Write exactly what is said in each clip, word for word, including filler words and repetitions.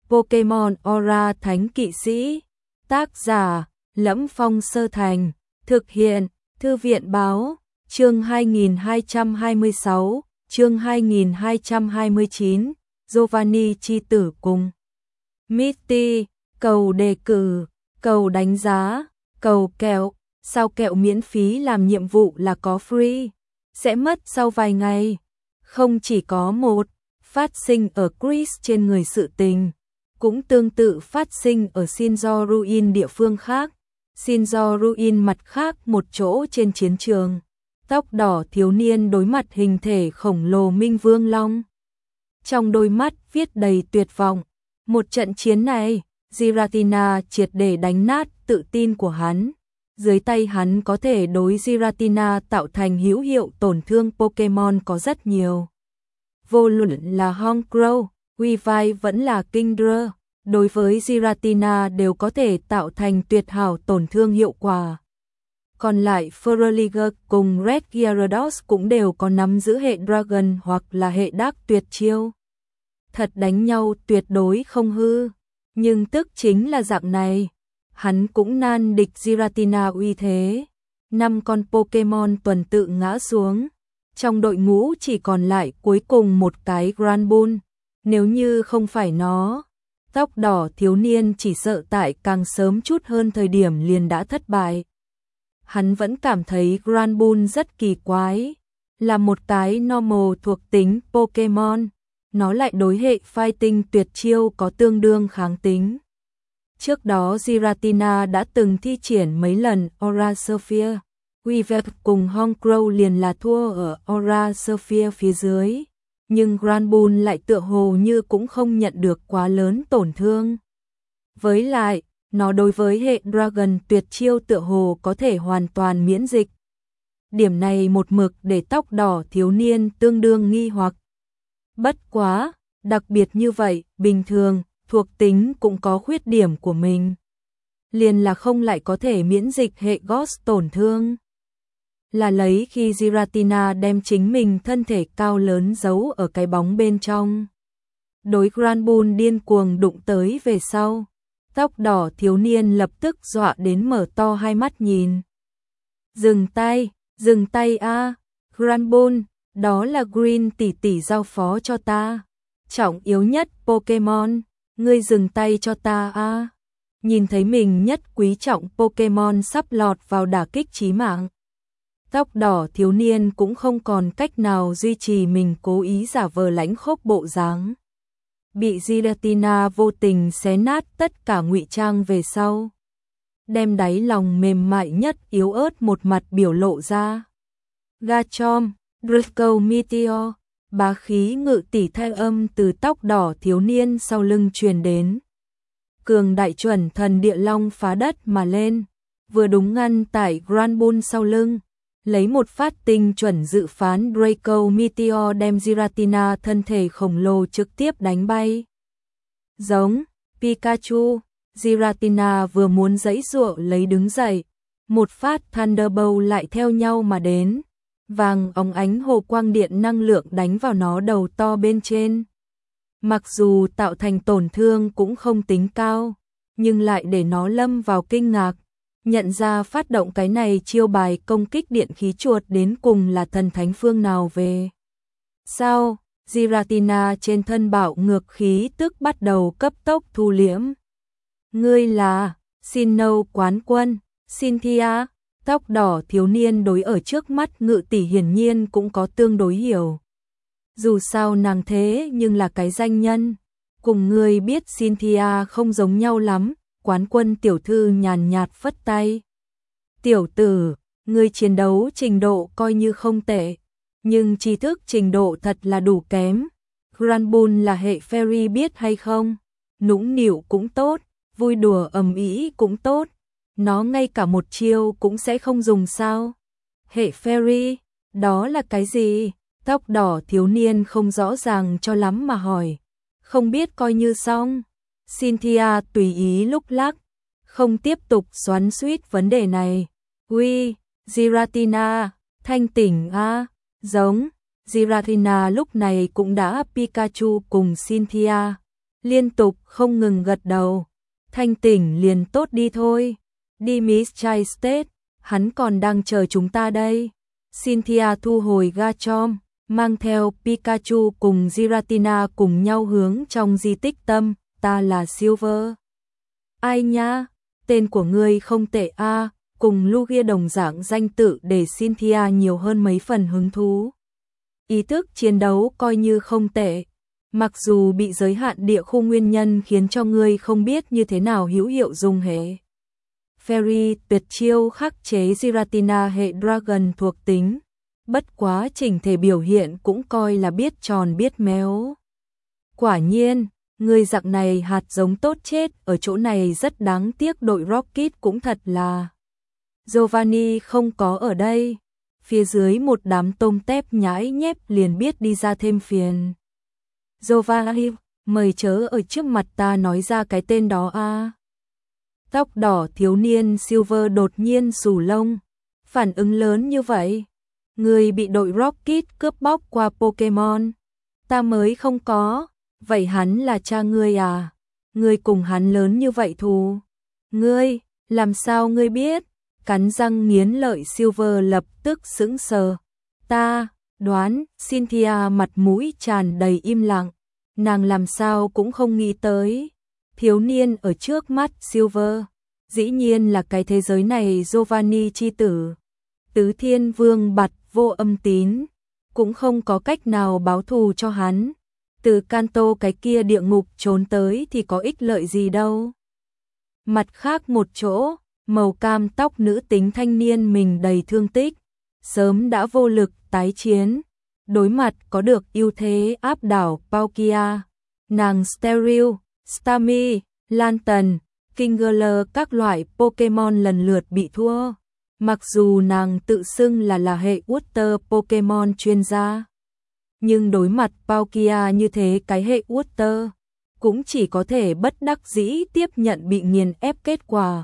Pokemon Aura Thánh Kỵ Sĩ. Tác giả: Lẫm Phong Sơ Thành. Thực hiện: Thư viện Báo. Chương hai nghìn hai trăm hai mươi sáu, chương hai nghìn hai trăm hai mươi chín, Giovanni chi tử cùng Mitty, cầu đề cử, cầu đánh giá, cầu kẹo, sao kẹo miễn phí làm nhiệm vụ là có free, sẽ mất sau vài ngày. Không chỉ có một, phát sinh ở Chris trên người sự tình, cũng tương tự phát sinh ở Shinzo Ruin địa phương khác. Shinzo Ruin mặt khác một chỗ trên chiến trường. Tóc đỏ thiếu niên đối mặt hình thể khổng lồ Minh Vương Long. Trong đôi mắt viết đầy tuyệt vọng. Một trận chiến này, Giratina triệt để đánh nát tự tin của hắn. Dưới tay hắn có thể đối Giratina tạo thành hữu hiệu tổn thương Pokemon có rất nhiều. Vô luận là Honchkrow, Weavile vẫn là Kingdra, đối với Giratina đều có thể tạo thành tuyệt hảo tổn thương hiệu quả. Còn lại Feraliga cùng Red Gyarados cũng đều có nắm giữ hệ Dragon hoặc là hệ Dark tuyệt chiêu. Thật đánh nhau tuyệt đối không hư, nhưng tức chính là dạng này, hắn cũng nan địch Giratina uy thế. Năm con Pokemon tuần tự ngã xuống, trong đội ngũ chỉ còn lại cuối cùng một cái Granbull, nếu như không phải nó, tóc đỏ thiếu niên chỉ sợ tại càng sớm chút hơn thời điểm liền đã thất bại. Hắn vẫn cảm thấy Granbull rất kỳ quái, là một cái normal thuộc tính Pokemon, nó lại đối hệ fighting tuyệt chiêu có tương đương kháng tính. Trước đó Giratina đã từng thi triển mấy lần Aura Sphere, Weavile cùng Honchkrow liền là thua ở Aura Sphere phía dưới, nhưng Granbull lại tựa hồ như cũng không nhận được quá lớn tổn thương. Với lại, nó đối với hệ Dragon tuyệt chiêu tựa hồ có thể hoàn toàn miễn dịch. Điểm này một mực để tóc đỏ thiếu niên tương đương nghi hoặc. Bất quá, đặc biệt như vậy, bình thường, thuộc tính cũng có khuyết điểm của mình. Liền là không lại có thể miễn dịch hệ Ghost tổn thương. Là lấy khi Giratina đem chính mình thân thể cao lớn giấu ở cái bóng bên trong. Đối Granbull điên cuồng đụng tới về sau. Tóc đỏ thiếu niên lập tức dọa đến mở to hai mắt nhìn. Dừng tay, dừng tay a, à. Granbull, đó là Green tỷ tỷ giao phó cho ta. Trọng yếu nhất Pokemon, ngươi dừng tay cho ta a. À. Nhìn thấy mình nhất quý trọng Pokemon sắp lọt vào đả kích chí mạng. Tóc đỏ thiếu niên cũng không còn cách nào duy trì mình cố ý giả vờ lãnh khốc bộ dáng. Bị Giratina vô tình xé nát tất cả ngụy trang về sau, đem đáy lòng mềm mại nhất yếu ớt một mặt biểu lộ ra. Garchomp, Draco Meteor, bá khí ngự tỷ thanh âm từ tóc đỏ thiếu niên sau lưng truyền đến. Cường đại chuẩn thần địa long phá đất mà lên, vừa đúng ngăn tại Granbull sau lưng. Lấy một phát tinh chuẩn dự phán Draco Meteor đem Giratina thân thể khổng lồ trực tiếp đánh bay. Giống Pikachu, Giratina vừa muốn giãy giụa lấy đứng dậy, một phát Thunderbolt lại theo nhau mà đến, vàng óng ánh hồ quang điện năng lượng đánh vào nó đầu to bên trên. Mặc dù tạo thành tổn thương cũng không tính cao, nhưng lại để nó lâm vào kinh ngạc. Nhận ra phát động cái này chiêu bài công kích điện khí chuột đến cùng là thần thánh phương nào về. Sau, Giratina trên thân bạo ngược khí tức bắt đầu cấp tốc thu liễm. Ngươi là Sinnoh quán quân, Cynthia, tóc đỏ thiếu niên đối ở trước mắt ngự tỷ hiển nhiên cũng có tương đối hiểu. Dù sao nàng thế nhưng là cái danh nhân, cùng ngươi biết Cynthia không giống nhau lắm. Quán quân tiểu thư nhàn nhạt phất tay. Tiểu tử, ngươi chiến đấu trình độ coi như không tệ, nhưng tri thức trình độ thật là đủ kém. Granbull là hệ Fairy biết hay không? Nũng nịu cũng tốt, vui đùa ầm ĩ cũng tốt. Nó ngay cả một chiêu cũng sẽ không dùng sao? Hệ Fairy, đó là cái gì? Tóc đỏ thiếu niên không rõ ràng cho lắm mà hỏi. Không biết coi như xong. Cynthia tùy ý lúc lắc, không tiếp tục xoắn xuýt vấn đề này. Uy, Giratina, thanh tỉnh a, à? Giống. Giratina lúc này cũng đã Pikachu cùng Cynthia, liên tục không ngừng gật đầu. Thanh tỉnh liền tốt đi thôi. Đi Miss Chai State, hắn còn đang chờ chúng ta đây. Cynthia thu hồi Garchomp, mang theo Pikachu cùng Giratina cùng nhau hướng trong di tích tâm. Ta là Silver. Ai nha, tên của ngươi không tệ a. Cùng Lugia đồng dạng danh tự để Cynthia nhiều hơn mấy phần hứng thú. Ý thức chiến đấu coi như không tệ. Mặc dù bị giới hạn địa khu nguyên nhân khiến cho ngươi không biết như thế nào hữu hiệu dùng hệ. Fairy tuyệt chiêu khắc chế Giratina hệ Dragon thuộc tính. Bất quá chỉnh thể biểu hiện cũng coi là biết tròn biết méo. Quả nhiên, người dạng này hạt giống tốt chết ở chỗ này rất đáng tiếc, đội Rocket cũng thật là. Giovanni không có ở đây. Phía dưới một đám tôm tép nhãi nhép liền biết đi ra thêm phiền. Giovanni, mời chớ ở trước mặt ta nói ra cái tên đó a. Tóc đỏ thiếu niên Silver đột nhiên xù lông. Phản ứng lớn như vậy. Người bị đội Rocket cướp bóc qua Pokemon. Ta mới không có. Vậy hắn là cha ngươi à? Ngươi cùng hắn lớn như vậy thù. Ngươi, làm sao ngươi biết? Cắn răng nghiến lợi Silver lập tức sững sờ. Ta, đoán, Cynthia mặt mũi tràn đầy im lặng. Nàng làm sao cũng không nghĩ tới. Thiếu niên ở trước mắt Silver. Dĩ nhiên là cái thế giới này Giovanni chi tử. Tứ Thiên Vương Bạt Vô Âm Tín. Cũng không có cách nào báo thù cho hắn. Từ Kanto cái kia địa ngục trốn tới thì có ích lợi gì đâu. Mặt khác một chỗ, màu cam tóc nữ tính thanh niên mình đầy thương tích. Sớm đã vô lực tái chiến. Đối mặt có được ưu thế áp đảo Palkia. Nàng Sterile, Starmie, Lantern, Kingler các loại Pokemon lần lượt bị thua. Mặc dù nàng tự xưng là là hệ Water Pokemon chuyên gia. Nhưng đối mặt Palkia như thế cái hệ Water, cũng chỉ có thể bất đắc dĩ tiếp nhận bị nghiền ép kết quả.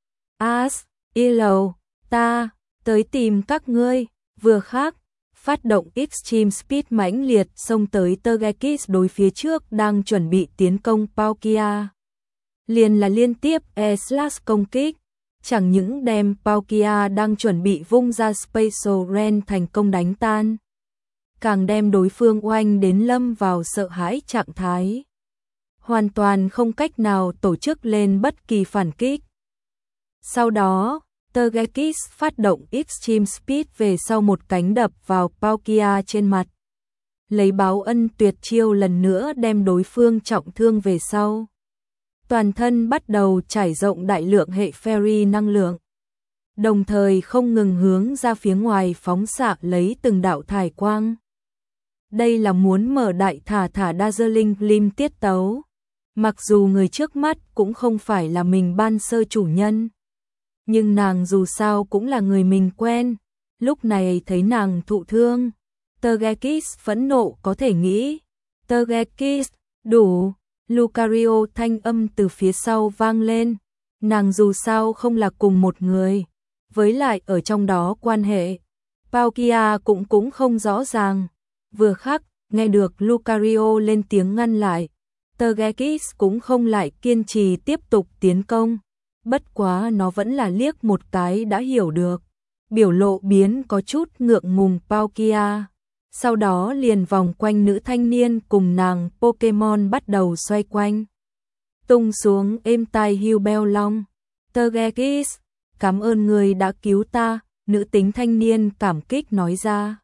As, Ilo, ta, tới tìm các ngươi, vừa khác, phát động Extreme Speed mãnh liệt xông tới Togekiss đối phía trước đang chuẩn bị tiến công Palkia. Liền là liên tiếp E-slash công kích, chẳng những đem Palkia đang chuẩn bị vung ra Special Ren thành công đánh tan. Càng đem đối phương oanh đến lâm vào sợ hãi trạng thái. Hoàn toàn không cách nào tổ chức lên bất kỳ phản kích. Sau đó, Togekiss phát động Extreme Speed về sau một cánh đập vào Palkia trên mặt. Lấy báo ân tuyệt chiêu lần nữa đem đối phương trọng thương về sau. Toàn thân bắt đầu trải rộng đại lượng hệ Fairy năng lượng. Đồng thời không ngừng hướng ra phía ngoài phóng xạ lấy từng đạo thải quang. Đây là muốn mở đại thả thả Dazzling Gleam tiết tấu. Mặc dù người trước mắt cũng không phải là mình ban sơ chủ nhân. Nhưng nàng dù sao cũng là người mình quen. Lúc này thấy nàng thụ thương. Togekiss phẫn nộ có thể nghĩ. Togekiss, đủ. Lucario thanh âm từ phía sau vang lên. Nàng dù sao không là cùng một người. Với lại ở trong đó quan hệ. Palkia cũng cũng không rõ ràng. Vừa khắc, nghe được Lucario lên tiếng ngăn lại. Togekiss cũng không lại kiên trì tiếp tục tiến công. Bất quá nó vẫn là liếc một cái đã hiểu được. Biểu lộ biến có chút ngượng ngùng Palkia. Sau đó liền vòng quanh nữ thanh niên cùng nàng Pokemon bắt đầu xoay quanh. Tung xuống êm tai hưu beo long. Togekiss, cảm ơn người đã cứu ta, nữ tính thanh niên cảm kích nói ra.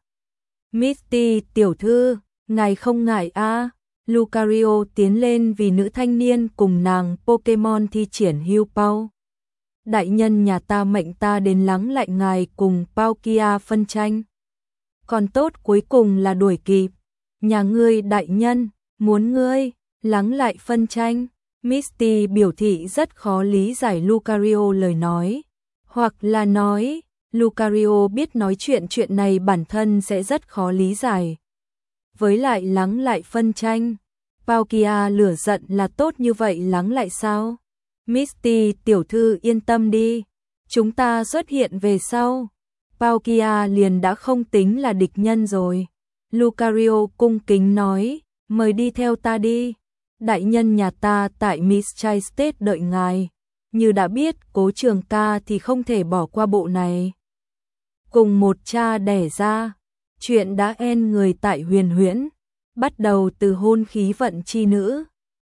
Misty tiểu thư, ngài không ngại a? Lucario tiến lên vì nữ thanh niên cùng nàng Pokemon thi triển hưu pao. Đại nhân nhà ta mệnh ta đến lắng lại ngài cùng Palkia phân tranh. Còn tốt cuối cùng là đuổi kịp. Nhà ngươi đại nhân, muốn ngươi, lắng lại phân tranh. Misty biểu thị rất khó lý giải Lucario lời nói. Hoặc là nói, Lucario biết nói chuyện chuyện này bản thân sẽ rất khó lý giải. Với lại lắng lại phân tranh. Palkia lửa giận là tốt như vậy lắng lại sao? Misty tiểu thư yên tâm đi. Chúng ta xuất hiện về sau. Palkia liền đã không tính là địch nhân rồi. Lucario cung kính nói, mời đi theo ta đi. Đại nhân nhà ta tại Miss Chai State đợi ngài. Như đã biết Cố Trường Ca thì không thể bỏ qua bộ này. Cùng một cha đẻ ra, chuyện đã en người tại Huyền Huyễn, bắt đầu từ hôn khí vận chi nữ,